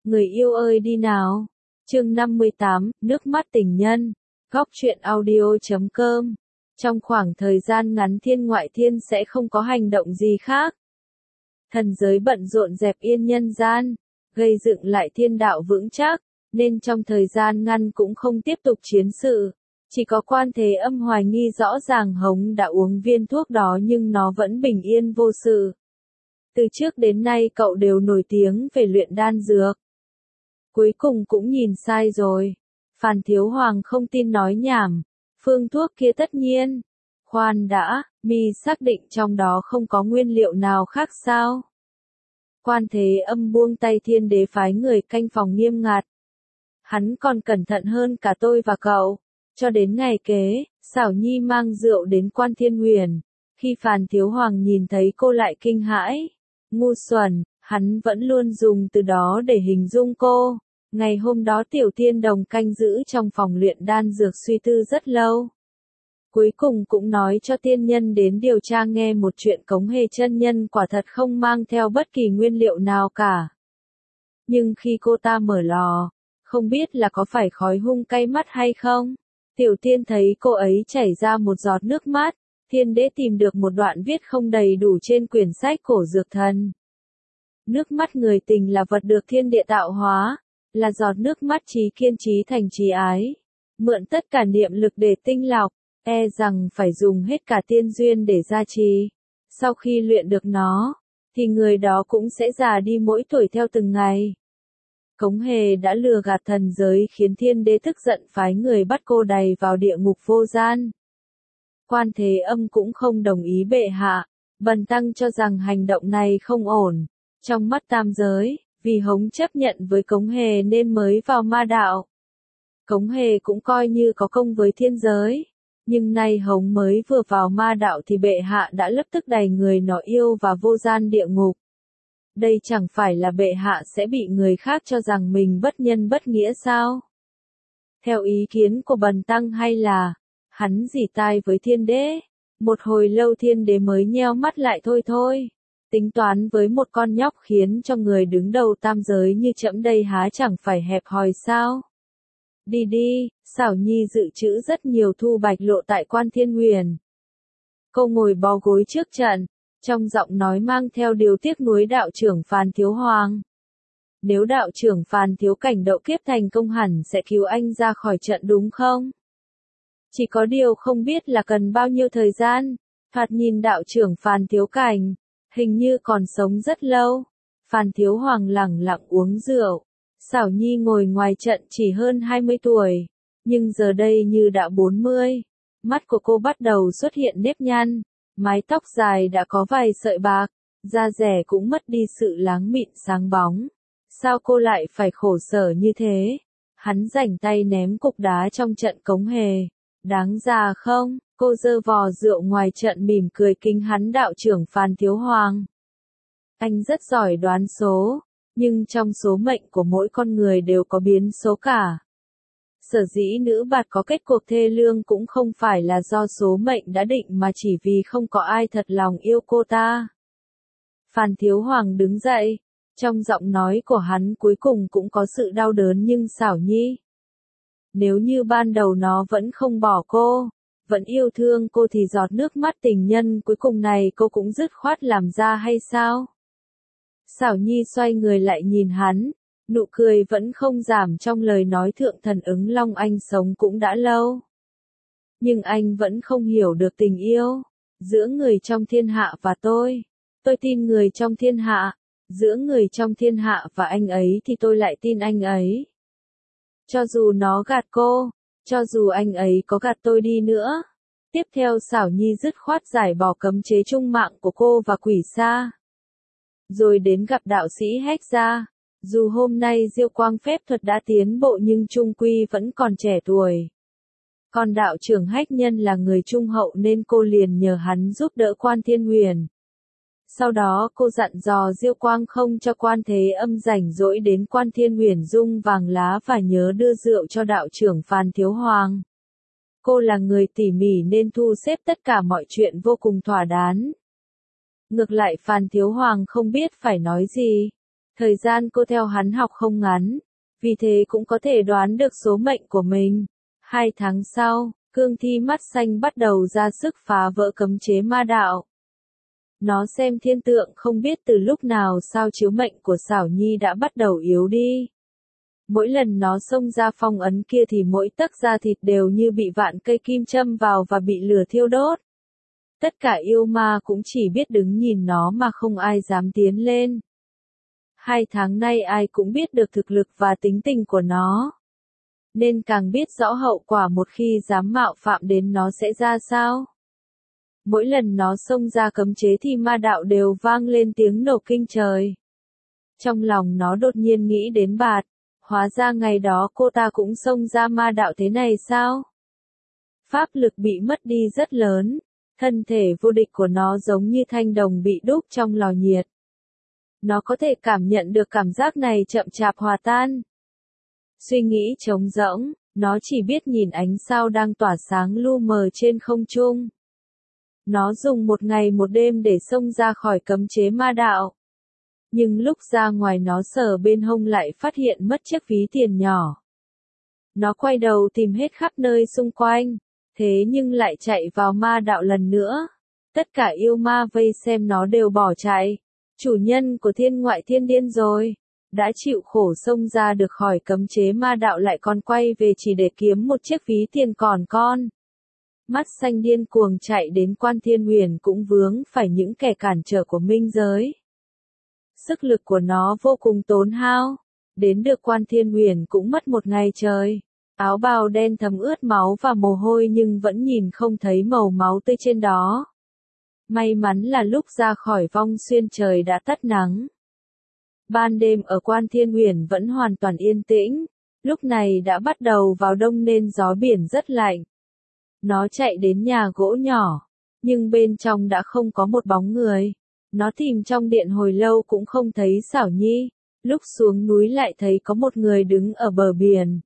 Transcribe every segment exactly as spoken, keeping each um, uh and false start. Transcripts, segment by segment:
Người yêu ơi đi nào. Chương năm mươi tám, nước mắt tình nhân. Góc truyện audio.com. Trong khoảng thời gian ngắn thiên ngoại thiên sẽ không có hành động gì khác. Thần giới bận rộn dẹp yên nhân gian, gây dựng lại thiên đạo vững chắc, nên trong thời gian ngắn cũng không tiếp tục chiến sự. Chỉ có Quan Thế Âm hoài nghi rõ ràng Hống đã uống viên thuốc đó nhưng nó vẫn bình yên vô sự. Từ trước đến nay cậu đều nổi tiếng về luyện đan dược. Cuối cùng cũng nhìn sai rồi. Phàn Thiếu Hoàng không tin nói nhảm. Phương thuốc kia tất nhiên. Khoan đã, mi xác định trong đó không có nguyên liệu nào khác sao? Quan Thế Âm buông tay, Thiên Đế phái người canh phòng nghiêm ngặt. Hắn còn cẩn thận hơn cả tôi và cậu. Cho đến ngày kế, Xảo Nhi mang rượu đến Quan Thiên Huyền. Khi Phàn Thiếu Hoàng nhìn thấy cô lại kinh hãi. Ngu xuẩn, hắn vẫn luôn dùng từ đó để hình dung cô. Ngày hôm đó Tiểu Tiên Đồng canh giữ trong phòng luyện đan dược suy tư rất lâu. Cuối cùng cũng nói cho tiên nhân đến điều tra nghe một chuyện Cống Hề chân nhân quả thật không mang theo bất kỳ nguyên liệu nào cả. Nhưng khi cô ta mở lò, không biết là có phải khói hung cay mắt hay không? Tiểu Tiên thấy cô ấy chảy ra một giọt nước mắt, Thiên Đế tìm được một đoạn viết không đầy đủ trên quyển sách cổ dược thần. Nước mắt người tình là vật được thiên địa tạo hóa, là giọt nước mắt trí kiên trí thành trí ái. Mượn tất cả niệm lực để tinh lọc, e rằng phải dùng hết cả tiên duyên để gia trì. Sau khi luyện được nó, thì người đó cũng sẽ già đi mỗi tuổi theo từng ngày. Cống Hề đã lừa gạt thần giới khiến Thiên Đế tức giận phái người bắt cô đày vào địa ngục vô gian. Quan Thế Âm cũng không đồng ý bệ hạ, Bần tăng cho rằng hành động này không ổn. Trong mắt tam giới, vì Hống chấp nhận với Cống Hề nên mới vào ma đạo. Cống Hề cũng coi như có công với thiên giới. Nhưng nay Hống mới vừa vào ma đạo thì bệ hạ đã lập tức đày người nó yêu vào vô gian địa ngục. Đây chẳng phải là bệ hạ sẽ bị người khác cho rằng mình bất nhân bất nghĩa sao? Theo ý kiến của Bần tăng hay là, hắn rỉ tai với Thiên Đế. Một hồi lâu Thiên Đế mới nheo mắt lại thôi thôi. Tính toán với một con nhóc khiến cho người đứng đầu tam giới như trẫm đây há chẳng phải hẹp hòi sao? Đi đi, Xảo Nhi dự trữ rất nhiều thu bạch lộ tại Quan Thiên Huyền. Cô ngồi bó gối trước trận, trong giọng nói mang theo điều tiếc nuối đạo trưởng Phàn Thiếu Hoàng. Nếu đạo trưởng Phàn Thiếu Cảnh độ kiếp thành công hẳn sẽ cứu anh ra khỏi trận đúng không? Chỉ có điều không biết là cần bao nhiêu thời gian. Thoạt nhìn đạo trưởng Phàn Thiếu Cảnh, hình như còn sống rất lâu. Phàn Thiếu Hoàng lẳng lặng uống rượu. Xảo Nhi ngồi ngoài trận chỉ hơn hai mươi tuổi, nhưng giờ đây như đã bốn mươi. Mắt của cô bắt đầu xuất hiện nếp nhăn, mái tóc dài đã có vài sợi bạc, da dẻ cũng mất đi sự láng mịn sáng bóng. Sao cô lại phải khổ sở như thế? Hắn rảnh tay ném cục đá trong trận Cống Hề. Đáng già không? Cô giơ vò rượu ngoài trận mỉm cười kính hắn đạo trưởng Phàn Thiếu Hoàng. Anh rất giỏi đoán số. Nhưng trong số mệnh của mỗi con người đều có biến số cả. Sở dĩ nữ bạt có kết cuộc thê lương cũng không phải là do số mệnh đã định mà chỉ vì không có ai thật lòng yêu cô ta. Phàn Thiếu Hoàng đứng dậy, trong giọng nói của hắn cuối cùng cũng có sự đau đớn nhưng Xảo Nhi. Nếu như ban đầu nó vẫn không bỏ cô, vẫn yêu thương cô thì giọt nước mắt tình nhân cuối cùng này cô cũng dứt khoát làm ra hay sao? Xảo Nhi xoay người lại nhìn hắn, nụ cười vẫn không giảm trong lời nói thượng thần ứng Long anh sống cũng đã lâu. Nhưng anh vẫn không hiểu được tình yêu, giữa người trong thiên hạ và tôi. Tôi tin người trong thiên hạ, giữa người trong thiên hạ và anh ấy thì tôi lại tin anh ấy. Cho dù nó gạt cô, cho dù anh ấy có gạt tôi đi nữa. Tiếp theo Xảo Nhi dứt khoát giải bỏ cấm chế chung mạng của cô và Quỷ Sa. Rồi đến gặp đạo sĩ Hách Gia. Dù hôm nay diêu quang phép thuật đã tiến bộ nhưng trung quy vẫn còn trẻ tuổi. Còn đạo trưởng Hách Nhân là người trung hậu nên cô liền nhờ hắn giúp đỡ Quan Thiên Huyền. Sau đó cô dặn dò diêu quang không cho Quan Thế Âm rảnh rỗi đến Quan Thiên Huyền dung vàng lá và nhớ đưa rượu cho đạo trưởng Phàn Thiếu Hoàng. Cô là người tỉ mỉ nên thu xếp tất cả mọi chuyện vô cùng thỏa đáng. Ngược lại Phàn Thiếu Hoàng không biết phải nói gì. Thời gian cô theo hắn học không ngắn, vì thế cũng có thể đoán được số mệnh của mình. Hai tháng sau, cương thi mắt xanh bắt đầu ra sức phá vỡ cấm chế ma đạo. Nó xem thiên tượng không biết từ lúc nào sao chiếu mệnh của Xảo Nhi đã bắt đầu yếu đi. Mỗi lần nó xông ra phong ấn kia thì mỗi tấc da thịt đều như bị vạn cây kim châm vào và bị lửa thiêu đốt. Tất cả yêu ma cũng chỉ biết đứng nhìn nó mà không ai dám tiến lên. Hai tháng nay ai cũng biết được thực lực và tính tình của nó, nên càng biết rõ hậu quả một khi dám mạo phạm đến nó sẽ ra sao. Mỗi lần nó xông ra cấm chế thì ma đạo đều vang lên tiếng nổ kinh trời. Trong lòng nó đột nhiên nghĩ đến Bạt, hóa ra ngày đó cô ta cũng xông ra ma đạo thế này sao? Pháp lực bị mất đi rất lớn, thân thể vô địch của nó giống như thanh đồng bị đúc trong lò nhiệt. Nó có thể cảm nhận được cảm giác này chậm chạp hòa tan. Suy nghĩ trống rỗng, nó chỉ biết nhìn ánh sao đang tỏa sáng lu mờ trên không trung. Nó dùng một ngày một đêm để xông ra khỏi cấm chế ma đạo. Nhưng lúc ra ngoài nó sờ bên hông lại phát hiện mất chiếc ví tiền nhỏ. Nó quay đầu tìm hết khắp nơi xung quanh, thế nhưng lại chạy vào ma đạo lần nữa. Tất cả yêu ma vây xem nó đều bỏ chạy. Chủ nhân của thiên ngoại thiên điên rồi, đã chịu khổ xông ra được khỏi cấm chế ma đạo lại còn quay về chỉ để kiếm một chiếc ví tiền còn con. Mắt xanh điên cuồng chạy đến Quan Thiên Huyền cũng vướng phải những kẻ cản trở của minh giới. Sức lực của nó vô cùng tốn hao, đến được Quan Thiên Huyền cũng mất một ngày trời. Áo bào đen thấm ướt máu và mồ hôi nhưng vẫn nhìn không thấy màu máu tươi trên đó. May mắn là lúc ra khỏi vong xuyên trời đã tắt nắng. Ban đêm ở Quan Thiên Huyền vẫn hoàn toàn yên tĩnh, lúc này đã bắt đầu vào đông nên gió biển rất lạnh. Nó chạy đến nhà gỗ nhỏ, nhưng bên trong đã không có một bóng người. Nó tìm trong điện hồi lâu cũng không thấy Xảo Nhi, lúc xuống núi lại thấy có một người đứng ở bờ biển.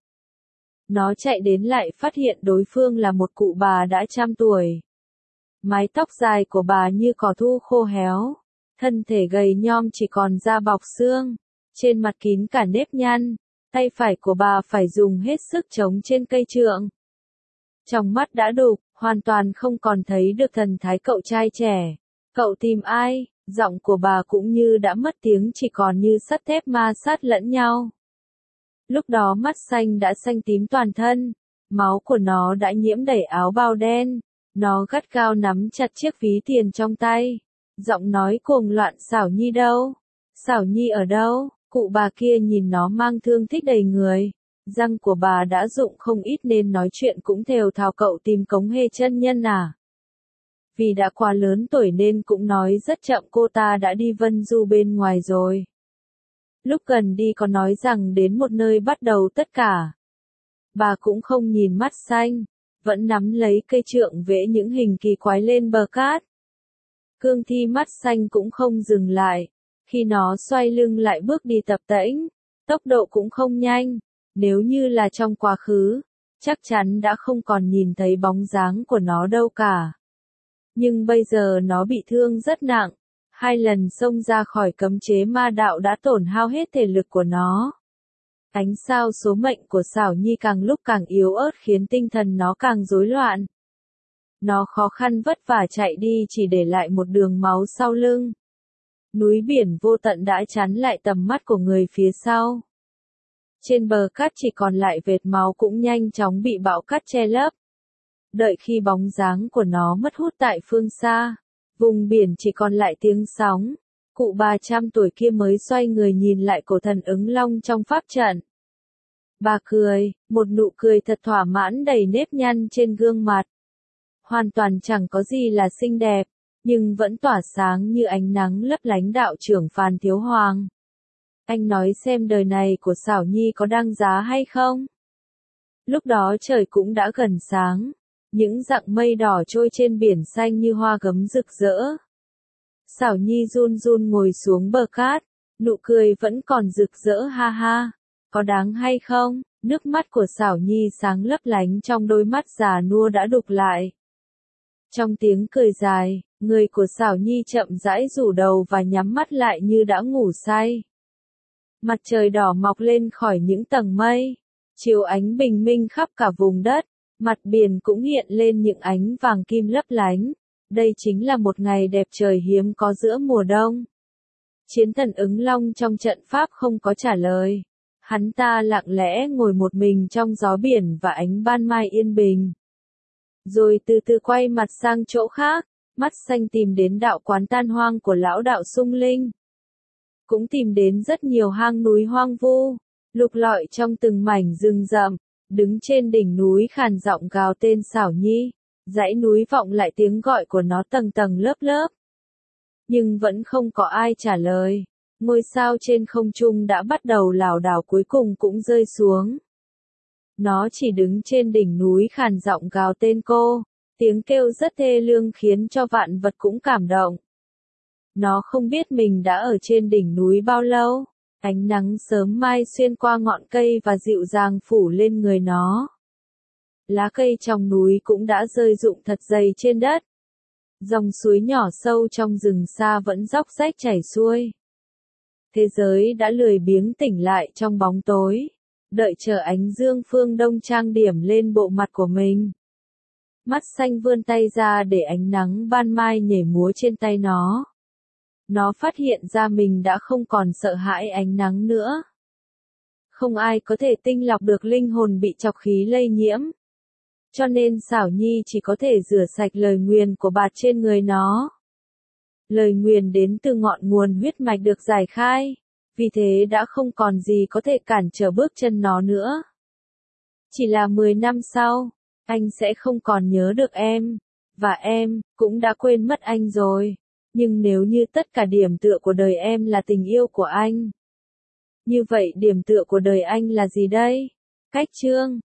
Nó chạy đến lại phát hiện đối phương là một cụ bà đã trăm tuổi. Mái tóc dài của bà như cỏ thu khô héo, thân thể gầy nhom chỉ còn da bọc xương, trên mặt kín cả nếp nhăn, tay phải của bà phải dùng hết sức chống trên cây trượng. Trong mắt đã đục, hoàn toàn không còn thấy được thần thái cậu trai trẻ. Cậu tìm ai? Giọng của bà cũng như đã mất tiếng chỉ còn như sắt thép ma sát lẫn nhau. Lúc đó mắt xanh đã xanh tím toàn thân, máu của nó đã nhiễm đầy áo bào đen. Nó gắt gao nắm chặt chiếc ví tiền trong tay. Giọng nói cuồng loạn, Xảo Nhi đâu? Xảo Nhi ở đâu? Cụ bà kia nhìn nó mang thương tích đầy người. Răng của bà đã rụng không ít nên nói chuyện cũng thều thào, cậu tìm Cống Hê chân nhân à? Vì đã quá lớn tuổi nên cũng nói rất chậm, cô ta đã đi vân du bên ngoài rồi. Lúc gần đi có nói rằng đến một nơi bắt đầu tất cả. Bà cũng không nhìn mắt xanh, vẫn nắm lấy cây trượng vẽ những hình kỳ quái lên bờ cát. Cương thi mắt xanh cũng không dừng lại, khi nó xoay lưng lại bước đi tập tễnh, tốc độ cũng không nhanh, nếu như là trong quá khứ, chắc chắn đã không còn nhìn thấy bóng dáng của nó đâu cả. Nhưng bây giờ nó bị thương rất nặng, hai lần xông ra khỏi cấm chế ma đạo đã tổn hao hết thể lực của nó. Ánh sao số mệnh của Xảo Nhi càng lúc càng yếu ớt khiến tinh thần nó càng rối loạn. Nó khó khăn vất vả chạy đi chỉ để lại một đường máu sau lưng. Núi biển vô tận đã chắn lại tầm mắt của người phía sau. Trên bờ cát chỉ còn lại vệt máu cũng nhanh chóng bị bão cát che lấp. Đợi khi bóng dáng của nó mất hút tại phương xa, vùng biển chỉ còn lại tiếng sóng. Cụ bà trăm tuổi kia mới xoay người nhìn lại cổ thần ứng long trong pháp trận. Bà cười, một nụ cười thật thỏa mãn đầy nếp nhăn trên gương mặt. Hoàn toàn chẳng có gì là xinh đẹp, nhưng vẫn tỏa sáng như ánh nắng lấp lánh. Đạo trưởng Phan Thiếu Hoàng, anh nói xem đời này của Xảo Nhi có đáng giá hay không? Lúc đó trời cũng đã gần sáng, những dặng mây đỏ trôi trên biển xanh như hoa gấm rực rỡ. Xảo Nhi run run ngồi xuống bờ cát, nụ cười vẫn còn rực rỡ, ha ha. Có đáng hay không? Nước mắt của Xảo Nhi sáng lấp lánh trong đôi mắt già nua đã đục lại. Trong tiếng cười dài, người của Xảo Nhi chậm rãi rủ đầu và nhắm mắt lại như đã ngủ say. Mặt trời đỏ mọc lên khỏi những tầng mây, chiếu ánh bình minh khắp cả vùng đất, mặt biển cũng hiện lên những ánh vàng kim lấp lánh. Đây chính là một ngày đẹp trời hiếm có giữa mùa đông. Chiến thần ứng long trong trận pháp không có trả lời. Hắn ta lặng lẽ ngồi một mình trong gió biển và ánh ban mai yên bình. Rồi từ từ quay mặt sang chỗ khác, mắt xanh tìm đến đạo quán tan hoang của lão đạo Sung Linh. Cũng tìm đến rất nhiều hang núi hoang vu, lục lọi trong từng mảnh rừng rậm, đứng trên đỉnh núi khàn giọng gào tên Xảo Nhi, dãy núi vọng lại tiếng gọi của nó tầng tầng lớp lớp. Nhưng vẫn không có ai trả lời, ngôi sao trên không trung đã bắt đầu lảo đảo cuối cùng cũng rơi xuống. Nó chỉ đứng trên đỉnh núi khàn giọng gào tên cô, tiếng kêu rất thê lương khiến cho vạn vật cũng cảm động. Nó không biết mình đã ở trên đỉnh núi bao lâu, ánh nắng sớm mai xuyên qua ngọn cây và dịu dàng phủ lên người nó. Lá cây trong núi cũng đã rơi rụng thật dày trên đất. Dòng suối nhỏ sâu trong rừng xa vẫn róc rách chảy xuôi. Thế giới đã lười biếng tỉnh lại trong bóng tối, đợi chờ ánh dương phương đông trang điểm lên bộ mặt của mình. Mắt xanh vươn tay ra để ánh nắng ban mai nhảy múa trên tay nó. Nó phát hiện ra mình đã không còn sợ hãi ánh nắng nữa. Không ai có thể tinh lọc được linh hồn bị trọc khí lây nhiễm. Cho nên Xảo Nhi chỉ có thể rửa sạch lời nguyền của bạt trên người nó. Lời nguyền đến từ ngọn nguồn huyết mạch được giải khai, vì thế đã không còn gì có thể cản trở bước chân nó nữa. Chỉ là mười năm sau, anh sẽ không còn nhớ được em, và em cũng đã quên mất anh rồi. Nhưng nếu như tất cả điểm tựa của đời em là tình yêu của anh, như vậy điểm tựa của đời anh là gì đây? Cách chương